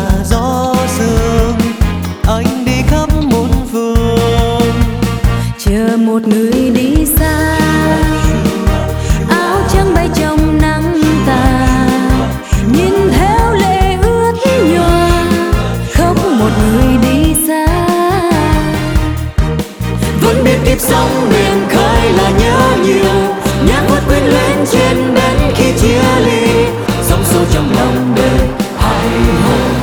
là gió sương, anh đi khắp muôn phương. Chờ một người đi xa, áo trắng bay trong nắng tà, nhìn theo lệ ướt nhòa, khóc một người đi xa. Vẫn biết kiếp sống biển khơi là nhớ nhiều, nhạc hát quyến luyến trên đến khi chia ly, sóng xô trong lòng đời hai hồn.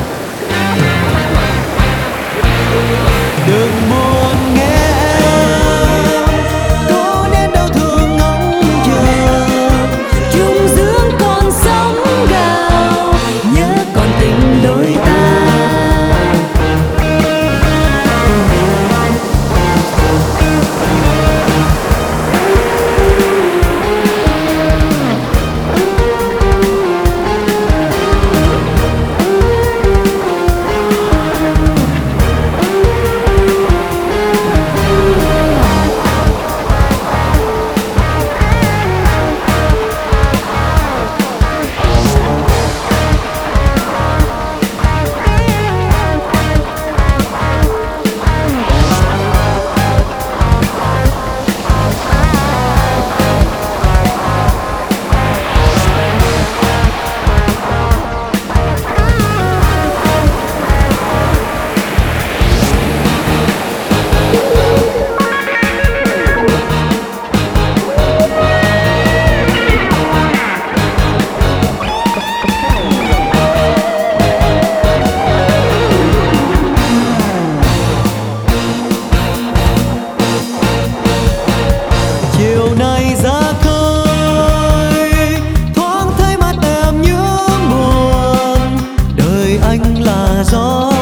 Đừng buồn nghe em, có nên đau thương ngóng chờ, Trung dương còn sóng gào, nhớ còn tình đôi ta. chiều nay ra khơi thoáng thấy mắt em nhớ buồn, đời anh là gió